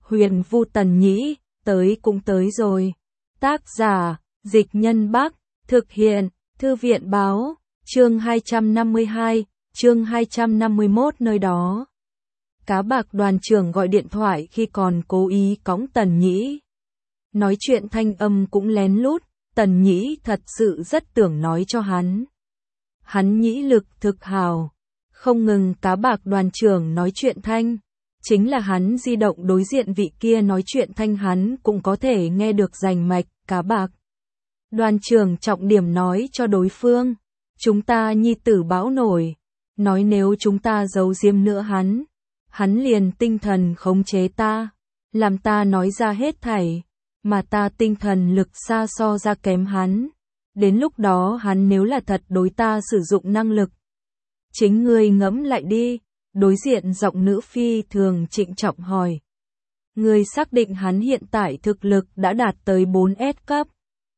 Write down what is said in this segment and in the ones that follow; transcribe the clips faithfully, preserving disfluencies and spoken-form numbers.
Huyền Vu Tần Nhĩ, tới cũng tới rồi. Tác giả, Dịch Nhân Bắc, thực hiện, Thư viện Báo, chương hai trăm năm mươi hai, chương hai trăm năm mươi mốt nơi đó. Cá bạc đoàn trưởng gọi điện thoại khi còn cố ý cõng Tần Nhĩ. Nói chuyện thanh âm cũng lén lút, Tần Nhĩ thật sự rất tưởng nói cho hắn. Hắn nhĩ lực thực hào, không ngừng cá bạc đoàn trưởng nói chuyện thanh. Chính là hắn di động đối diện vị kia nói chuyện thanh hắn cũng có thể nghe được rành mạch, cá bạc. Đoàn trưởng trọng điểm nói cho đối phương, chúng ta nhi tử bão nổi, nói nếu chúng ta giấu giếm nữa hắn, hắn liền tinh thần khống chế ta, làm ta nói ra hết thảy, mà ta tinh thần lực xa so ra kém hắn. Đến lúc đó hắn nếu là thật đối ta sử dụng năng lực. Chính ngươi ngẫm lại đi. Đối diện giọng nữ phi thường trịnh trọng hỏi. Ngươi xác định hắn hiện tại thực lực đã đạt tới bốn S cấp.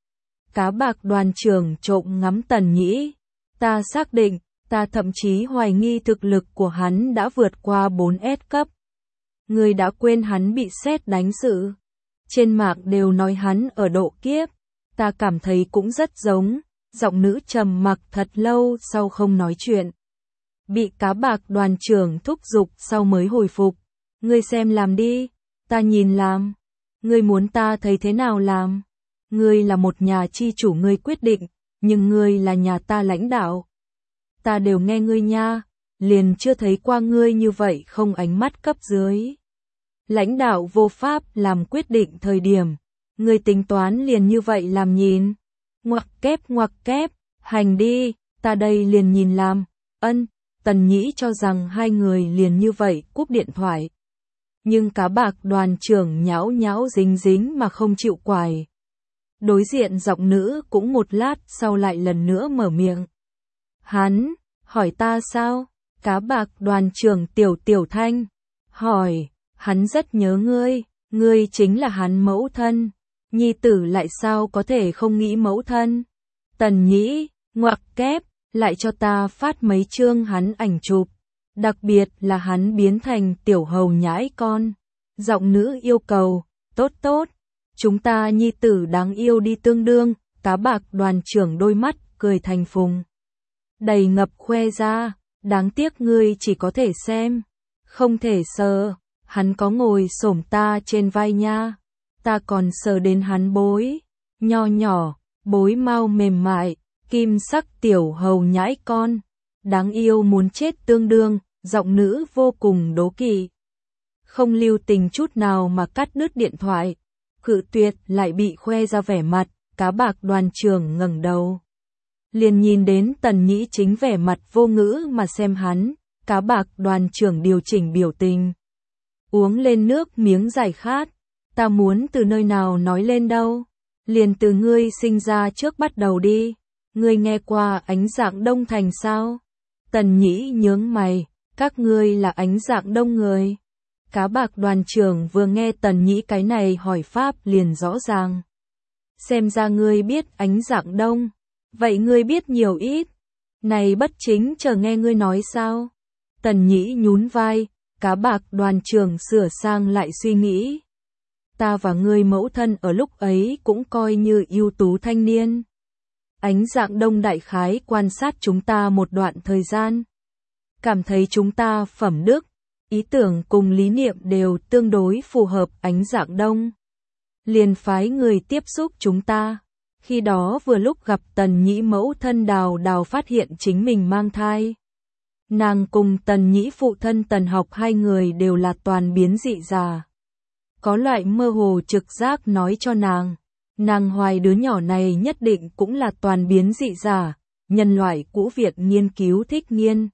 Cá bạc đoàn trưởng trộm ngắm Tần Nhĩ. Ta xác định, ta thậm chí hoài nghi thực lực của hắn đã vượt qua bốn S cấp. Ngươi đã quên hắn bị sét đánh sự. Trên mạng đều nói hắn ở độ kiếp. Ta cảm thấy cũng rất giống. Giọng nữ trầm mặc thật lâu sau không nói chuyện. Bị cá bạc đoàn trưởng thúc giục sau mới hồi phục. Ngươi xem làm đi, ta nhìn làm. Ngươi muốn ta thấy thế nào làm? Ngươi là một nhà chi chủ ngươi quyết định, nhưng ngươi là nhà ta lãnh đạo. Ta đều nghe ngươi nha, liền chưa thấy qua ngươi như vậy không ánh mắt cấp dưới. Lãnh đạo vô pháp làm quyết định thời điểm, ngươi tính toán liền như vậy làm nhìn. Ngoặc kép ngoặc kép, hành đi, ta đây liền nhìn làm, ân. Tần Nhĩ cho rằng hai người liền như vậy cúp điện thoại. Nhưng cá bạc đoàn trưởng nhão nhão dính dính mà không chịu quài. Đối diện giọng nữ cũng một lát sau lại lần nữa mở miệng. Hắn, hỏi ta sao? Cá bạc đoàn trưởng tiểu tiểu thanh. Hỏi, hắn rất nhớ ngươi, ngươi chính là hắn mẫu thân. Nhi tử lại sao có thể không nghĩ mẫu thân? Tần Nhĩ, ngoặc kép. Lại cho ta phát mấy chương hắn ảnh chụp, đặc biệt là hắn biến thành tiểu hầu nhãi con. Giọng nữ yêu cầu, tốt tốt, chúng ta nhi tử đáng yêu đi tương đương, cá bạc đoàn trưởng đôi mắt cười thành phùng. Đầy ngập khoe ra, đáng tiếc ngươi chỉ có thể xem, không thể sờ, hắn có ngồi xổm ta trên vai nha, ta còn sờ đến hắn bối, nho nhỏ, bối mau mềm mại. Kim sắc tiểu hầu nhãi con, đáng yêu muốn chết tương đương, giọng nữ vô cùng đố kỵ. Không lưu tình chút nào mà cắt đứt điện thoại, cự tuyệt lại bị khoe ra vẻ mặt, cá bạc đoàn trưởng ngẩng đầu. Liền nhìn đến Tần Nhĩ chính vẻ mặt vô ngữ mà xem hắn, cá bạc đoàn trưởng điều chỉnh biểu tình. Uống lên nước miếng giải khát, ta muốn từ nơi nào nói lên đâu, liền từ ngươi sinh ra trước bắt đầu đi. Ngươi nghe qua ánh dạng đông thành sao? Tần Nhĩ nhướng mày, các ngươi là ánh dạng đông người. Cá bạc đoàn trưởng vừa nghe Tần Nhĩ cái này hỏi pháp liền rõ ràng. Xem ra ngươi biết ánh dạng đông, vậy ngươi biết nhiều ít. Này bất chính chờ nghe ngươi nói sao? Tần Nhĩ nhún vai, cá bạc đoàn trưởng sửa sang lại suy nghĩ. Ta và ngươi mẫu thân ở lúc ấy cũng coi như ưu tú thanh niên. Ánh dạng đông đại khái quan sát chúng ta một đoạn thời gian. Cảm thấy chúng ta phẩm đức, ý tưởng cùng lý niệm đều tương đối phù hợp ánh dạng đông. Liền phái người tiếp xúc chúng ta. Khi đó vừa lúc gặp Tần Nhĩ mẫu thân Đào Đào phát hiện chính mình mang thai. Nàng cùng Tần Nhĩ phụ thân Tần Học hai người đều là toàn biến dị già. Có loại mơ hồ trực giác nói cho nàng. Nàng hoài đứa nhỏ này nhất định cũng là toàn biến dị giả, nhân loại cũ Việt nghiên cứu thích nghiên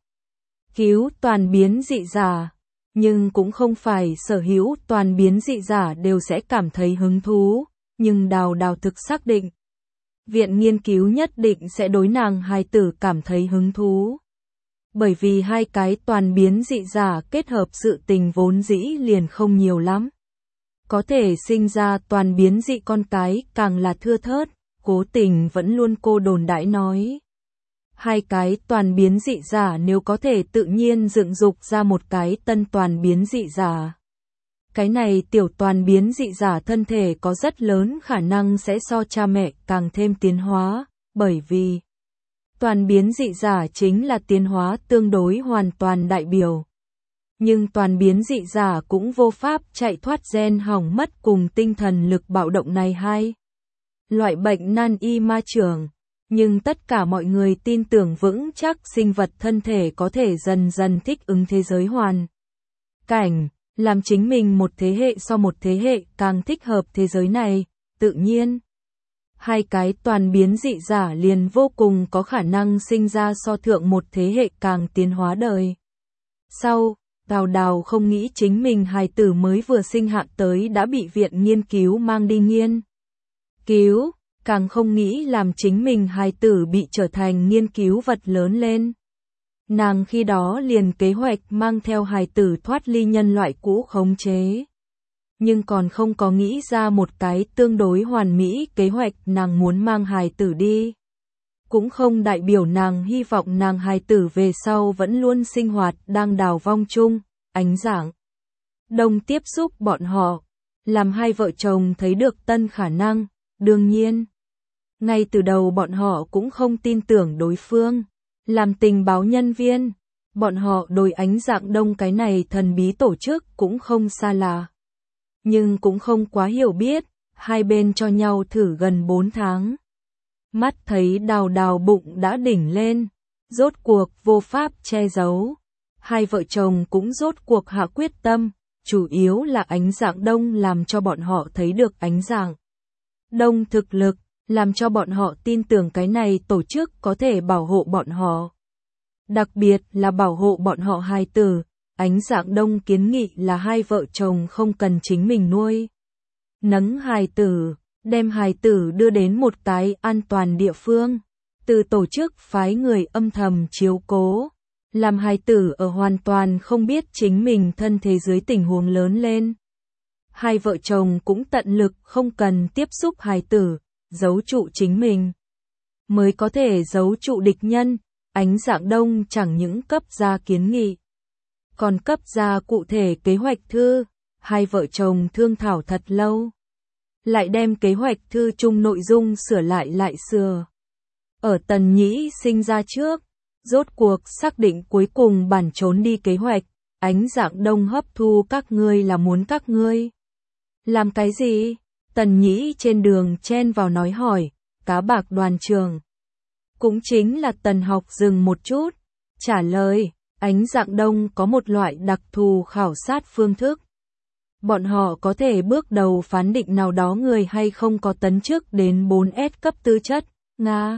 cứu toàn biến dị giả, nhưng cũng không phải sở hữu toàn biến dị giả đều sẽ cảm thấy hứng thú, nhưng Đào Đào thực xác định. Viện nghiên cứu nhất định sẽ đối nàng hài tử cảm thấy hứng thú. Bởi vì hai cái toàn biến dị giả kết hợp sự tình vốn dĩ liền không nhiều lắm. Có thể sinh ra toàn biến dị con cái càng là thưa thớt, Cố Tình vẫn luôn cô đồn đãi nói. Hai cái toàn biến dị giả nếu có thể tự nhiên dựng dục ra một cái tân toàn biến dị giả. Cái này tiểu toàn biến dị giả thân thể có rất lớn khả năng sẽ so cha mẹ càng thêm tiến hóa, bởi vì toàn biến dị giả chính là tiến hóa tương đối hoàn toàn đại biểu. Nhưng toàn biến dị giả cũng vô pháp chạy thoát gen hỏng mất cùng tinh thần lực bạo động này hai loại bệnh nan y ma chưởng. Nhưng tất cả mọi người tin tưởng vững chắc sinh vật thân thể có thể dần dần thích ứng thế giới hoàn cảnh, làm chính mình một thế hệ so một thế hệ càng thích hợp thế giới này, tự nhiên. Hai cái toàn biến dị giả liền vô cùng có khả năng sinh ra so thượng một thế hệ càng tiến hóa đời. Sau, Đào Đào không nghĩ chính mình hài tử mới vừa sinh hạ tới đã bị viện nghiên cứu mang đi nghiên cứu, càng không nghĩ làm chính mình hài tử bị trở thành nghiên cứu vật lớn lên. Nàng khi đó liền kế hoạch mang theo hài tử thoát ly nhân loại cũ khống chế. Nhưng còn không có nghĩ ra một cái tương đối hoàn mỹ kế hoạch nàng muốn mang hài tử đi. Cũng không đại biểu nàng hy vọng nàng hài tử về sau vẫn luôn sinh hoạt đang đào vong chung, ánh dạng đông tiếp xúc bọn họ, làm hai vợ chồng thấy được tân khả năng, đương nhiên. Ngay từ đầu bọn họ cũng không tin tưởng đối phương, làm tình báo nhân viên, bọn họ đối ánh dạng đông cái này thần bí tổ chức cũng không xa lạ. Nhưng cũng không quá hiểu biết, hai bên cho nhau thử gần bốn tháng. Mắt thấy Đào Đào bụng đã đỉnh lên, rốt cuộc vô pháp che giấu. Hai vợ chồng cũng rốt cuộc hạ quyết tâm, chủ yếu là ánh dạng đông làm cho bọn họ thấy được ánh dạng đông thực lực, làm cho bọn họ tin tưởng cái này tổ chức có thể bảo hộ bọn họ. Đặc biệt là bảo hộ bọn họ hài tử. Ánh dạng đông kiến nghị là hai vợ chồng không cần chính mình nuôi nấng hài tử, đem hài tử đưa đến một cái an toàn địa phương, từ tổ chức phái người âm thầm chiếu cố, làm hài tử ở hoàn toàn không biết chính mình thân thế dưới tình huống lớn lên. Hai vợ chồng cũng tận lực không cần tiếp xúc hài tử, giấu trụ chính mình, mới có thể giấu trụ địch nhân. Ánh dạng đông chẳng những cấp ra kiến nghị, còn cấp ra cụ thể kế hoạch thư, hai vợ chồng thương thảo thật lâu. Lại đem kế hoạch thư chung nội dung sửa lại lại sửa. Ở Tần Nhĩ sinh ra trước, rốt cuộc xác định cuối cùng bản trốn đi kế hoạch, ánh dạng đông hấp thu các ngươi là muốn các ngươi làm cái gì? Tần Nhĩ trên đường chen vào nói hỏi, cá bạc đoàn trường. Cũng chính là Tần Học dừng một chút, trả lời. Ánh dạng đông có một loại đặc thù khảo sát phương thức. Bọn họ có thể bước đầu phán định nào đó người hay không có tấn chức đến bốn S cấp tư chất, Nga.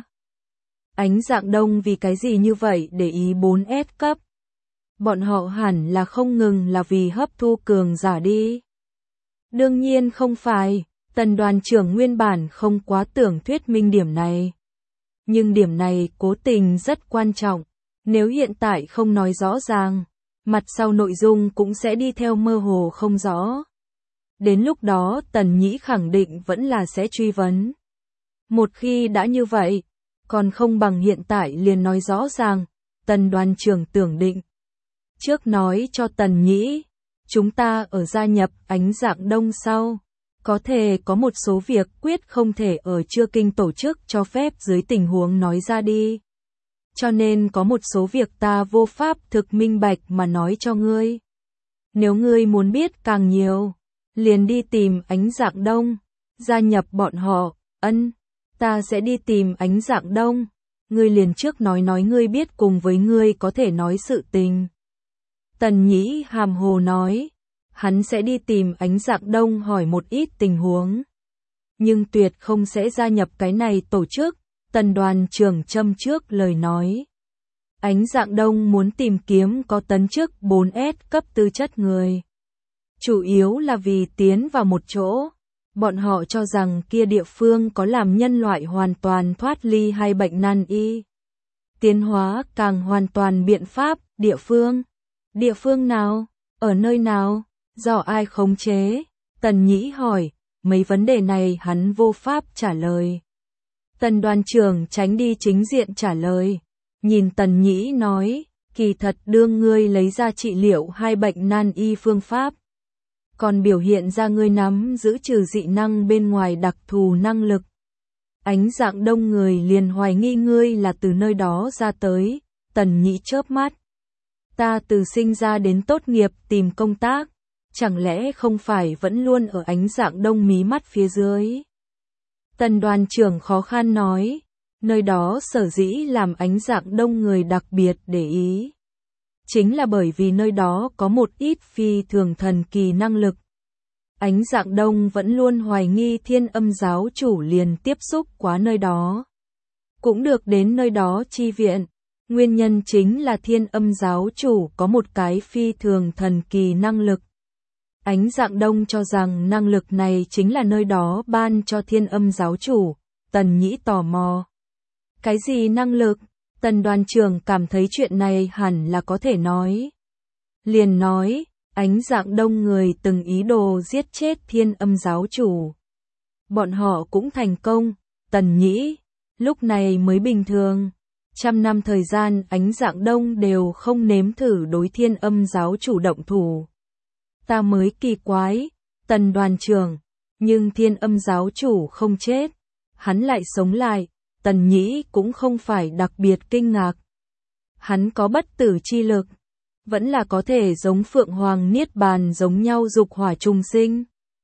Ánh dạng đông vì cái gì như vậy để ý bốn S cấp? Bọn họ hẳn là không ngừng là vì hấp thu cường giả đi. Đương nhiên không phải, Tần đoàn trưởng nguyên bản không quá tưởng thuyết minh điểm này. Nhưng điểm này cố tình rất quan trọng. Nếu hiện tại không nói rõ ràng, mặt sau nội dung cũng sẽ đi theo mơ hồ không rõ. Đến lúc đó Tần Nhĩ khẳng định vẫn là sẽ truy vấn. Một khi đã như vậy, còn không bằng hiện tại liền nói rõ ràng, Tần đoàn trưởng tưởng định. Trước nói cho Tần Nhĩ, chúng ta ở gia nhập ánh dạng đông sau, có thể có một số việc quyết không thể ở chưa kinh tổ chức cho phép dưới tình huống nói ra đi. Cho nên có một số việc ta vô pháp thực minh bạch mà nói cho ngươi. Nếu ngươi muốn biết càng nhiều, liền đi tìm ánh dạng đông, gia nhập bọn họ, ân, ta sẽ đi tìm ánh dạng đông, ngươi liền trước nói nói ngươi biết cùng với ngươi có thể nói sự tình. Tần Nhĩ hàm hồ nói, hắn sẽ đi tìm ánh dạng đông hỏi một ít tình huống. Nhưng tuyệt không sẽ gia nhập cái này tổ chức. Tần đoàn trưởng châm trước lời nói. Ánh dạng đông muốn tìm kiếm có tấn chức bốn S cấp tư chất người. Chủ yếu là vì tiến vào một chỗ. Bọn họ cho rằng kia địa phương có làm nhân loại hoàn toàn thoát ly hay bệnh nan y. Tiến hóa càng hoàn toàn biện pháp, địa phương. Địa phương nào? Ở nơi nào? Do ai khống chế? Tần Nhĩ hỏi, mấy vấn đề này hắn vô pháp trả lời. Tần đoàn trưởng tránh đi chính diện trả lời. Nhìn Tần Nhĩ nói, kỳ thật đương ngươi lấy ra trị liệu hai bệnh nan y phương pháp. còn biểu hiện ra ngươi nắm giữ trừ dị năng bên ngoài đặc thù năng lực. Ánh Dạng Đông người liền hoài nghi ngươi là từ nơi đó ra tới, Tần Nhĩ chớp mắt. Ta từ sinh ra đến tốt nghiệp tìm công tác, chẳng lẽ không phải vẫn luôn ở Ánh Dạng Đông mí mắt phía dưới. Tần đoàn trưởng khó khăn nói, nơi đó sở dĩ làm Ánh Dạng Đông người đặc biệt để ý. Chính là bởi vì nơi đó có một ít phi thường thần kỳ năng lực. Ánh Dạng Đông vẫn luôn hoài nghi Thiên Âm giáo chủ liền tiếp xúc quá nơi đó. Cũng được đến nơi đó chi viện. Nguyên nhân chính là Thiên Âm giáo chủ có một cái phi thường thần kỳ năng lực. Ánh Dạng Đông cho rằng năng lực này chính là nơi đó ban cho Thiên Âm giáo chủ. Tần Nhĩ tò mò. Cái gì năng lực? Tần đoàn trưởng cảm thấy chuyện này hẳn là có thể nói. Liền nói, Ánh Dạng Đông người từng ý đồ giết chết Thiên Âm giáo chủ. Bọn họ cũng thành công, Tần Nhĩ, lúc này mới bình thường. Trăm năm thời gian Ánh Dạng Đông đều không nếm thử đối Thiên Âm giáo chủ động thủ. Ta mới kỳ quái, Tần đoàn trưởng, nhưng Thiên Âm giáo chủ không chết, hắn lại sống lại, Tần Nhĩ cũng không phải đặc biệt kinh ngạc. Hắn có bất tử chi lực, vẫn là có thể giống Phượng Hoàng Niết Bàn giống nhau dục hỏa trùng sinh.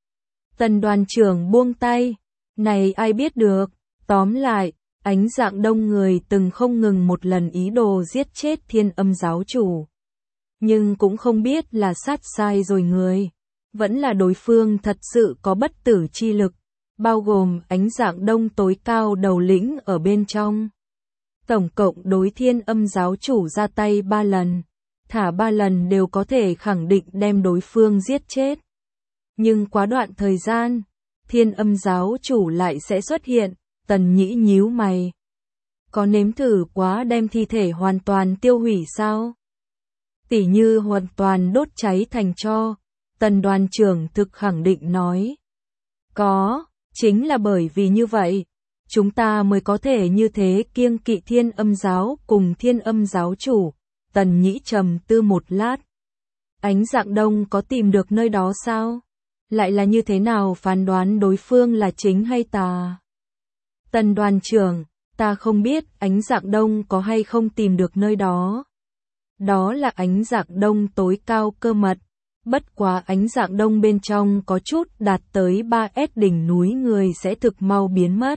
Tần đoàn trưởng buông tay, này ai biết được, tóm lại, Ánh Dạng Đông người từng không ngừng một lần ý đồ giết chết Thiên Âm giáo chủ. Nhưng cũng không biết là sát sai rồi người, vẫn là đối phương thật sự có bất tử chi lực, bao gồm Ánh Dạng Đông tối cao đầu lĩnh ở bên trong. Tổng cộng đối Thiên Âm giáo chủ ra tay ba lần, thả ba lần đều có thể khẳng định đem đối phương giết chết. Nhưng quá đoạn thời gian, Thiên Âm giáo chủ lại sẽ xuất hiện, Tần Nhĩ nhíu mày. Có nếm thử quá đem thi thể hoàn toàn tiêu hủy sao? Tỉ như hoàn toàn đốt cháy thành tro, Tần đoàn trưởng thực khẳng định nói. Có, chính là bởi vì như vậy, chúng ta mới có thể như thế kiêng kỵ Thiên Âm giáo cùng Thiên Âm giáo chủ. Tần Nhĩ trầm tư một lát. Ánh Dạng Đông có tìm được nơi đó sao? Lại là như thế nào phán đoán đối phương là chính hay tà? Tần đoàn trưởng, ta không biết Ánh Dạng Đông có hay không tìm được nơi đó. Đó là Ánh Dạng Đông tối cao cơ mật. Bất quá Ánh Dạng Đông bên trong có chút đạt tới ba S đỉnh núi người sẽ thực mau biến mất.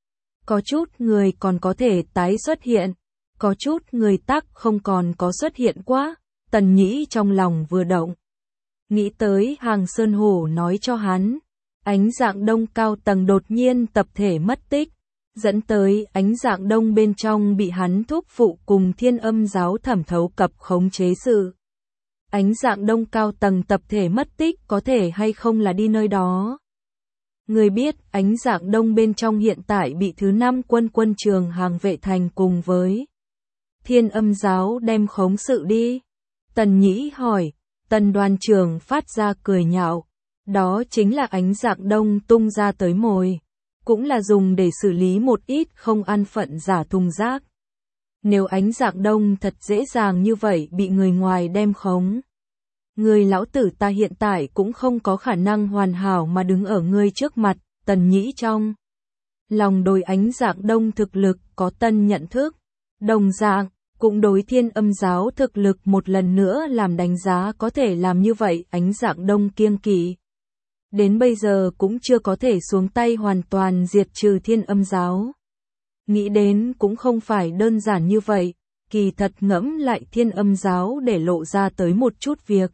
Có chút người còn có thể tái xuất hiện. Có chút người tắc không còn có xuất hiện quá. Tần Nhĩ trong lòng vừa động. Nghĩ tới Hàng Sơn Hổ nói cho hắn. Ánh Dạng Đông cao tầng đột nhiên tập thể mất tích. Dẫn tới Ánh Dạng Đông bên trong bị hắn thúc phụ cùng Thiên Âm giáo thẩm thấu cập khống chế sự. Ánh Dạng Đông cao tầng tập thể mất tích có thể hay không là đi nơi đó. Người biết Ánh Dạng Đông bên trong hiện tại bị thứ năm quân quân trường hàng vệ thành cùng với Thiên Âm giáo đem khống sự đi. Tần Nhĩ hỏi, Tần đoàn trưởng phát ra cười nhạo. Đó chính là Ánh Dạng Đông tung ra tới mồi. Cũng là dùng để xử lý một ít không an phận giả thùng rác. Nếu Ánh Dạng Đông thật dễ dàng như vậy bị người ngoài đem khống. Người lão tử ta hiện tại cũng không có khả năng hoàn hảo mà đứng ở ngươi trước mặt. Tần Nhĩ trong lòng đối Ánh Dạng Đông thực lực có tân nhận thức. Đồng dạng, cũng đối Thiên Âm giáo thực lực một lần nữa làm đánh giá có thể làm như vậy Ánh Dạng Đông kiêng kỵ. Đến bây giờ cũng chưa có thể xuống tay hoàn toàn diệt trừ Thiên Âm giáo. Nghĩ đến cũng không phải đơn giản như vậy, kỳ thật ngẫm lại Thiên Âm giáo để lộ ra tới một chút việc.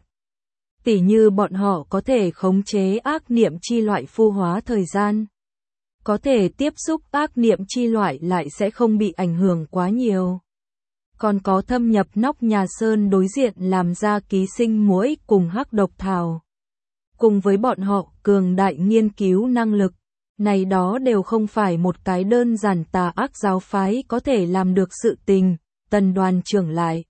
Tỉ như bọn họ có thể khống chế ác niệm chi loại phu hóa thời gian. Có thể tiếp xúc ác niệm chi loại lại sẽ không bị ảnh hưởng quá nhiều. Còn có thâm nhập nóc nhà sơn đối diện làm ra ký sinh muỗi cùng hắc độc thảo. Cùng với bọn họ cường đại nghiên cứu năng lực, này đó đều không phải một cái đơn giản tà ác giáo phái có thể làm được sự tình. Tần đoàn trưởng lại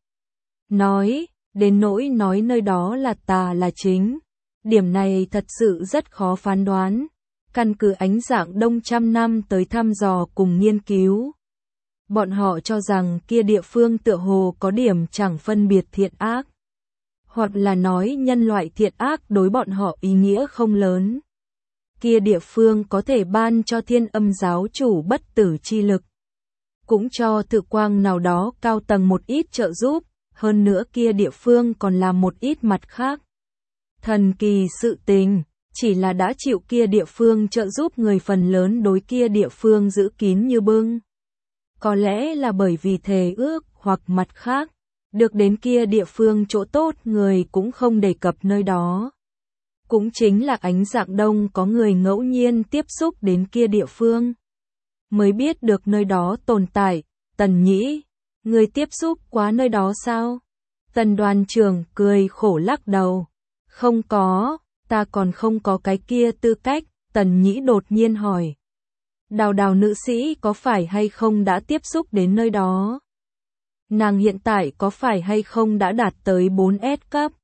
nói, đến nỗi nói nơi đó là tà là chính. Điểm này thật sự rất khó phán đoán. Căn cứ Ánh Dạng Đông trăm năm tới thăm dò cùng nghiên cứu. Bọn họ cho rằng kia địa phương tựa hồ có điểm chẳng phân biệt thiện ác. hoặc là nói nhân loại thiện ác đối bọn họ ý nghĩa không lớn. Kia địa phương có thể ban cho Thiên Âm giáo chủ bất tử chi lực, cũng cho Tự Quang nào đó cao tầng một ít trợ giúp, hơn nữa kia địa phương còn làm một ít mặt khác. Thần kỳ sự tình, chỉ là đã chịu kia địa phương trợ giúp người phần lớn đối kia địa phương giữ kín như bưng. Có lẽ là bởi vì thề ước hoặc mặt khác, được đến kia địa phương chỗ tốt người cũng không đề cập nơi đó. Cũng chính là Ánh Dạng Đông có người ngẫu nhiên tiếp xúc đến kia địa phương, mới biết được nơi đó tồn tại. Tần Nhĩ, người tiếp xúc quá nơi đó sao? Tần đoàn trưởng cười khổ lắc đầu. Không có, ta còn không có cái kia tư cách. Tần Nhĩ đột nhiên hỏi. Đào Đào nữ sĩ có phải hay không đã tiếp xúc đến nơi đó? Nàng hiện tại có phải hay không đã đạt tới bốn S cấp?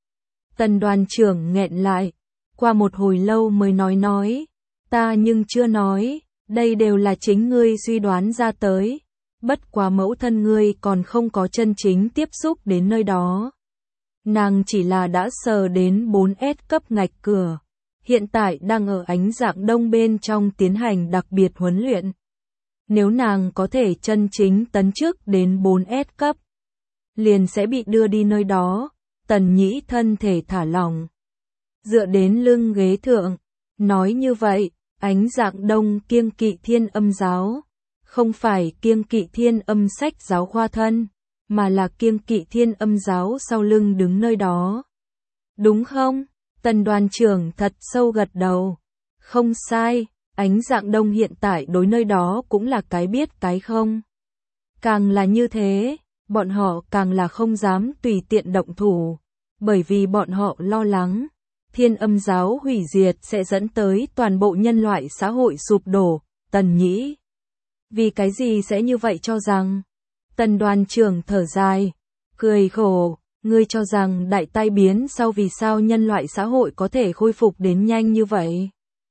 Tần đoàn trưởng nghẹn lại, qua một hồi lâu mới nói nói, ta nhưng chưa nói, đây đều là chính ngươi suy đoán ra tới, bất quá mẫu thân ngươi còn không có chân chính tiếp xúc đến nơi đó. Nàng chỉ là đã sờ đến bốn S cấp ngạch cửa, hiện tại đang ở Ánh Dạng Đông bên trong tiến hành đặc biệt huấn luyện. Nếu nàng có thể chân chính tấn chức đến bốn S cấp, liền sẽ bị đưa đi nơi đó. Tần Nhĩ thân thể thả lỏng, dựa đến lưng ghế thượng, nói như vậy, Ánh Dạng Đông kiêng kỵ Thiên Âm giáo, không phải kiêng kỵ Thiên Âm sách giáo khoa thân, mà là kiêng kỵ Thiên Âm giáo sau lưng đứng nơi đó. Đúng không? Tần đoàn trưởng thật sâu gật đầu. Không sai, Ánh Dạng Đông hiện tại đối nơi đó cũng là cái biết cái không. Càng là như thế, bọn họ càng là không dám tùy tiện động thủ, bởi vì bọn họ lo lắng, Thiên Âm giáo hủy diệt sẽ dẫn tới toàn bộ nhân loại xã hội sụp đổ. Tần Nhĩ, vì cái gì sẽ như vậy cho rằng? Tần đoàn trưởng thở dài, cười khổ, ngươi cho rằng đại tai biến sau vì sao nhân loại xã hội có thể khôi phục đến nhanh như vậy?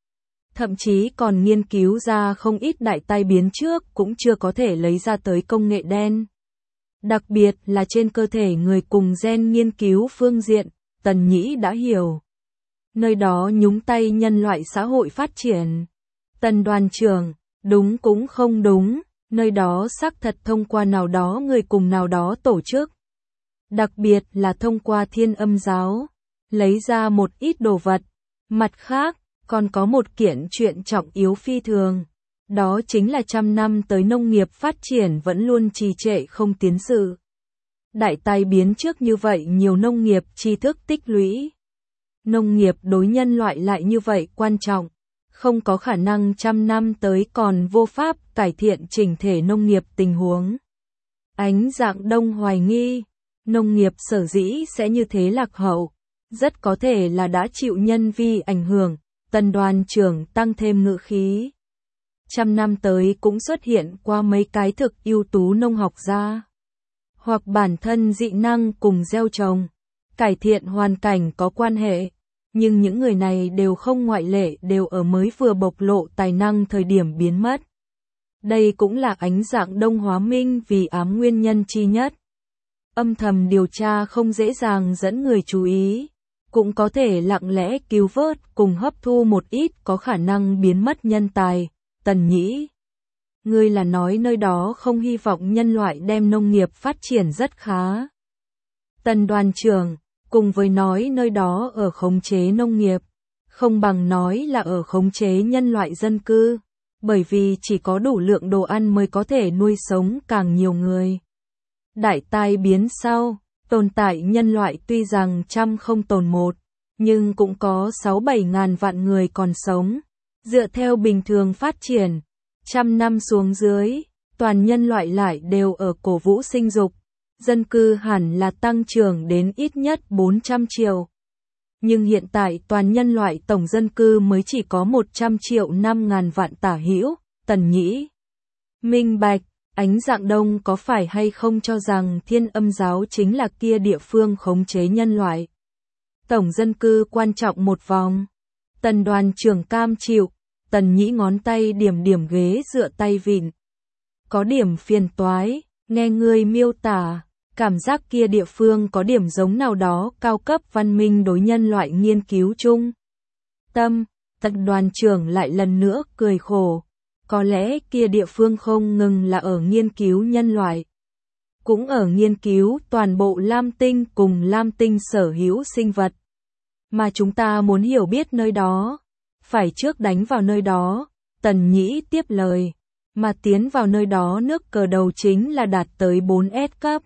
Thậm chí còn nghiên cứu ra không ít đại tai biến trước cũng chưa có thể lấy ra tới công nghệ đen. Đặc biệt là trên cơ thể người cùng gen nghiên cứu phương diện, Tần Nhĩ đã hiểu. Nơi đó nhúng tay nhân loại xã hội phát triển. Tần đoàn trưởng, đúng cũng không đúng, nơi đó xác thật thông qua nào đó người cùng nào đó tổ chức. Đặc biệt là thông qua Thiên Âm giáo, lấy ra một ít đồ vật. Mặt khác, còn có một kiện chuyện trọng yếu phi thường. Đó chính là trăm năm tới nông nghiệp phát triển vẫn luôn trì trệ không tiến sự. Đại tai biến trước như vậy nhiều nông nghiệp tri thức tích lũy. Nông nghiệp đối nhân loại lại như vậy quan trọng, không có khả năng trăm năm tới còn vô pháp cải thiện chỉnh thể nông nghiệp tình huống. Ánh Dạng Đông hoài nghi, nông nghiệp sở dĩ sẽ như thế lạc hậu, rất có thể là đã chịu nhân vi ảnh hưởng. Tần đoàn trưởng tăng thêm ngữ khí. Trăm năm tới cũng xuất hiện qua mấy cái thực ưu tú nông học gia, hoặc bản thân dị năng cùng gieo trồng, cải thiện hoàn cảnh có quan hệ, nhưng những người này đều không ngoại lệ đều ở mới vừa bộc lộ tài năng thời điểm biến mất. Đây cũng là Ánh Dạng Đông hóa minh vì ám nguyên nhân chi nhất. Âm thầm điều tra không dễ dàng dẫn người chú ý, cũng có thể lặng lẽ cứu vớt cùng hấp thu một ít có khả năng biến mất nhân tài. Tần Nhĩ, ngươi là nói nơi đó không hy vọng nhân loại đem nông nghiệp phát triển rất khá. Tần đoàn trưởng, cùng với nói nơi đó ở khống chế nông nghiệp, không bằng nói là ở khống chế nhân loại dân cư, bởi vì chỉ có đủ lượng đồ ăn mới có thể nuôi sống càng nhiều người. Đại tai biến sau, tồn tại nhân loại tuy rằng trăm không tồn một, nhưng cũng có sáu bảy ngàn vạn người còn sống. Dựa theo bình thường phát triển, trăm năm xuống dưới, toàn nhân loại lại đều ở cổ vũ sinh dục, dân cư hẳn là tăng trưởng đến ít nhất bốn trăm triệu. Nhưng hiện tại toàn nhân loại tổng dân cư mới chỉ có một trăm triệu năm ngàn vạn tả hữu. Tần Nhĩ, minh bạch, Ánh Dạng Đông có phải hay không cho rằng Thiên Âm giáo chính là kia địa phương khống chế nhân loại? Tổng dân cư quan trọng một vòng. Tần đoàn trưởng cam chịu. Tần Nhĩ ngón tay điểm điểm ghế dựa tay vịn. Có điểm phiền toái, nghe ngươi miêu tả, Cảm giác kia địa phương có điểm giống nào đó cao cấp văn minh đối nhân loại nghiên cứu chung. Tâm, Tần đoàn trưởng lại lần nữa cười khổ. Có lẽ kia địa phương không ngừng là ở nghiên cứu nhân loại. Cũng ở nghiên cứu toàn bộ Lam Tinh cùng Lam Tinh sở hữu sinh vật. Mà chúng ta muốn hiểu biết nơi đó, phải trước đánh vào nơi đó, Tần Nhĩ tiếp lời. Mà tiến vào nơi đó nước cờ đầu chính là đạt tới bốn S cấp.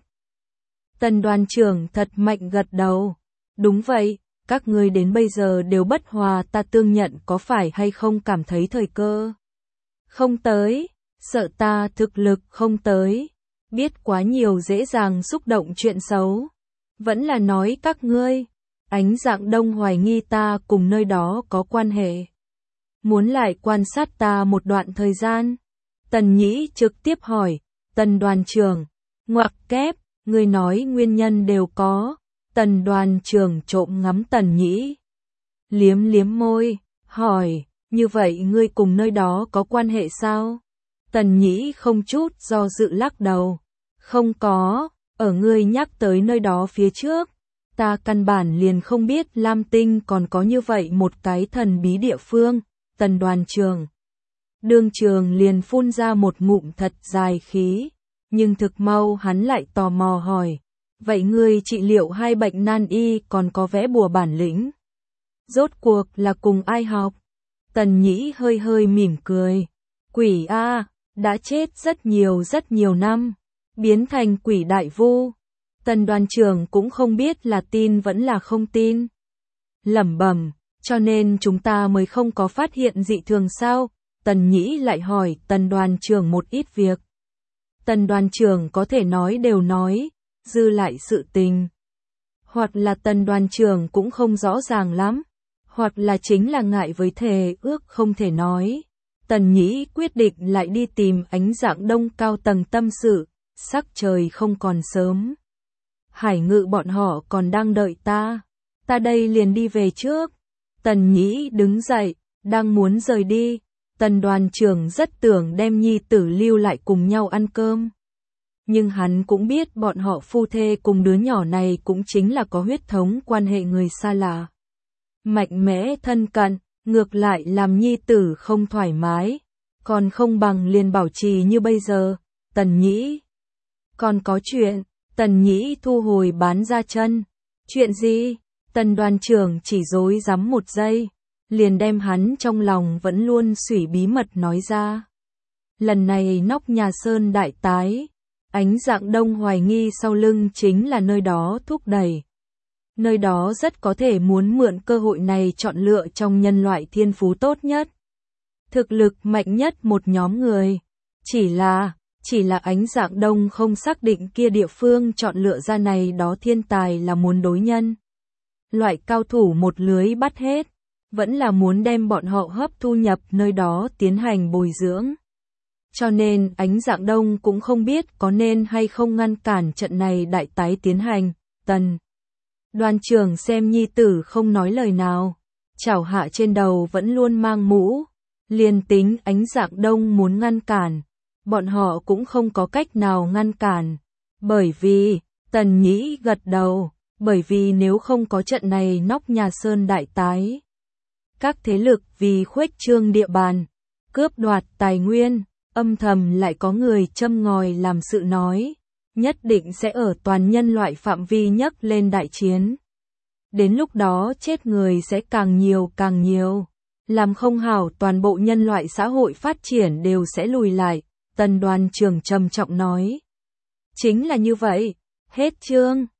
Tần đoàn trưởng thật mạnh gật đầu. Đúng vậy, các ngươi đến bây giờ đều bất hòa ta tương nhận có phải hay không cảm thấy thời cơ không tới, sợ ta thực lực không tới, biết quá nhiều dễ dàng xúc động chuyện xấu. Vẫn là nói các ngươi, Ánh Dạng Đông hoài nghi ta cùng nơi đó có quan hệ. Muốn lại quan sát ta một đoạn thời gian. Tần Nhĩ trực tiếp hỏi, Tần đoàn trưởng, ngoặc kép, ngươi nói nguyên nhân đều có. Tần đoàn trưởng trộm ngắm Tần Nhĩ. Liếm liếm môi, hỏi, như vậy ngươi cùng nơi đó có quan hệ sao? Tần Nhĩ không chút do dự lắc đầu. Không có, ở ngươi nhắc tới nơi đó phía trước. Ta căn bản liền không biết Lam Tinh còn có như vậy một cái thần bí địa phương. Tần đoàn trưởng. Đương trường liền phun ra một ngụm thật dài khí. Nhưng thực mau hắn lại tò mò hỏi. Vậy ngươi trị liệu hai bệnh nan y còn có vẽ bùa bản lĩnh? Rốt cuộc là cùng ai học? Tần Nhĩ hơi hơi mỉm cười. Quỷ A, đã chết rất nhiều rất nhiều năm. Biến thành quỷ đại vu. Tần đoàn trưởng cũng không biết là tin vẫn là không tin. Lẩm bẩm, cho nên chúng ta mới không có phát hiện dị thường sao? Tần Nhĩ lại hỏi tần đoàn trưởng một ít việc. Tần đoàn trưởng có thể nói đều nói, dư lại sự tình. Hoặc là tần đoàn trưởng cũng không rõ ràng lắm, hoặc là chính là ngại với thề ước không thể nói. Tần Nhĩ quyết định lại đi tìm Ánh Dạng Đông cao tầng tâm sự, sắc trời không còn sớm. Hải Ngự bọn họ còn đang đợi ta, ta đây liền đi về trước. Tần Nhĩ đứng dậy, đang muốn rời đi. Tần đoàn trưởng rất tưởng đem nhi tử lưu lại cùng nhau ăn cơm. Nhưng hắn cũng biết bọn họ phu thê cùng đứa nhỏ này cũng chính là có huyết thống quan hệ người xa lạ. Mạnh mẽ thân cận, ngược lại làm nhi tử không thoải mái, còn không bằng liền bảo trì như bây giờ. Tần Nhĩ. Còn có chuyện, Tần Nhĩ thu hồi bán ra chân. Chuyện gì? Tần đoàn trưởng chỉ dối rắm một giây, liền đem hắn trong lòng vẫn luôn suy bí mật nói ra. Lần này nóc nhà Sơn đại tái, Ánh Dạng Đông hoài nghi sau lưng chính là nơi đó thúc đẩy. Nơi đó rất có thể muốn mượn cơ hội này chọn lựa trong nhân loại thiên phú tốt nhất, thực lực mạnh nhất một nhóm người. Chỉ là, chỉ là Ánh Dạng Đông không xác định kia địa phương chọn lựa ra này đó thiên tài là muốn đối nhân loại cao thủ một lưới bắt hết, vẫn là muốn đem bọn họ hấp thu nhập nơi đó tiến hành bồi dưỡng. Cho nên Ánh Dạng Đông cũng không biết có nên hay không ngăn cản trận này đại tái tiến hành. Tần đoàn trưởng xem nhi tử không nói lời nào, chảo hạ trên đầu vẫn luôn mang mũ, liền tính Ánh Dạng Đông muốn ngăn cản, bọn họ cũng không có cách nào ngăn cản. Bởi vì, Tần Nhĩ gật đầu, bởi vì nếu không có trận này nóc nhà Sơn đại tái, các thế lực vì khuếch trương địa bàn, cướp đoạt tài nguyên, âm thầm lại có người châm ngòi làm sự nói, nhất định sẽ ở toàn nhân loại phạm vi nhấc lên đại chiến. Đến lúc đó chết người sẽ càng nhiều càng nhiều, làm không hảo toàn bộ nhân loại xã hội phát triển đều sẽ lùi lại. Tần đoàn trưởng trầm trọng nói. Chính là như vậy, hết chương.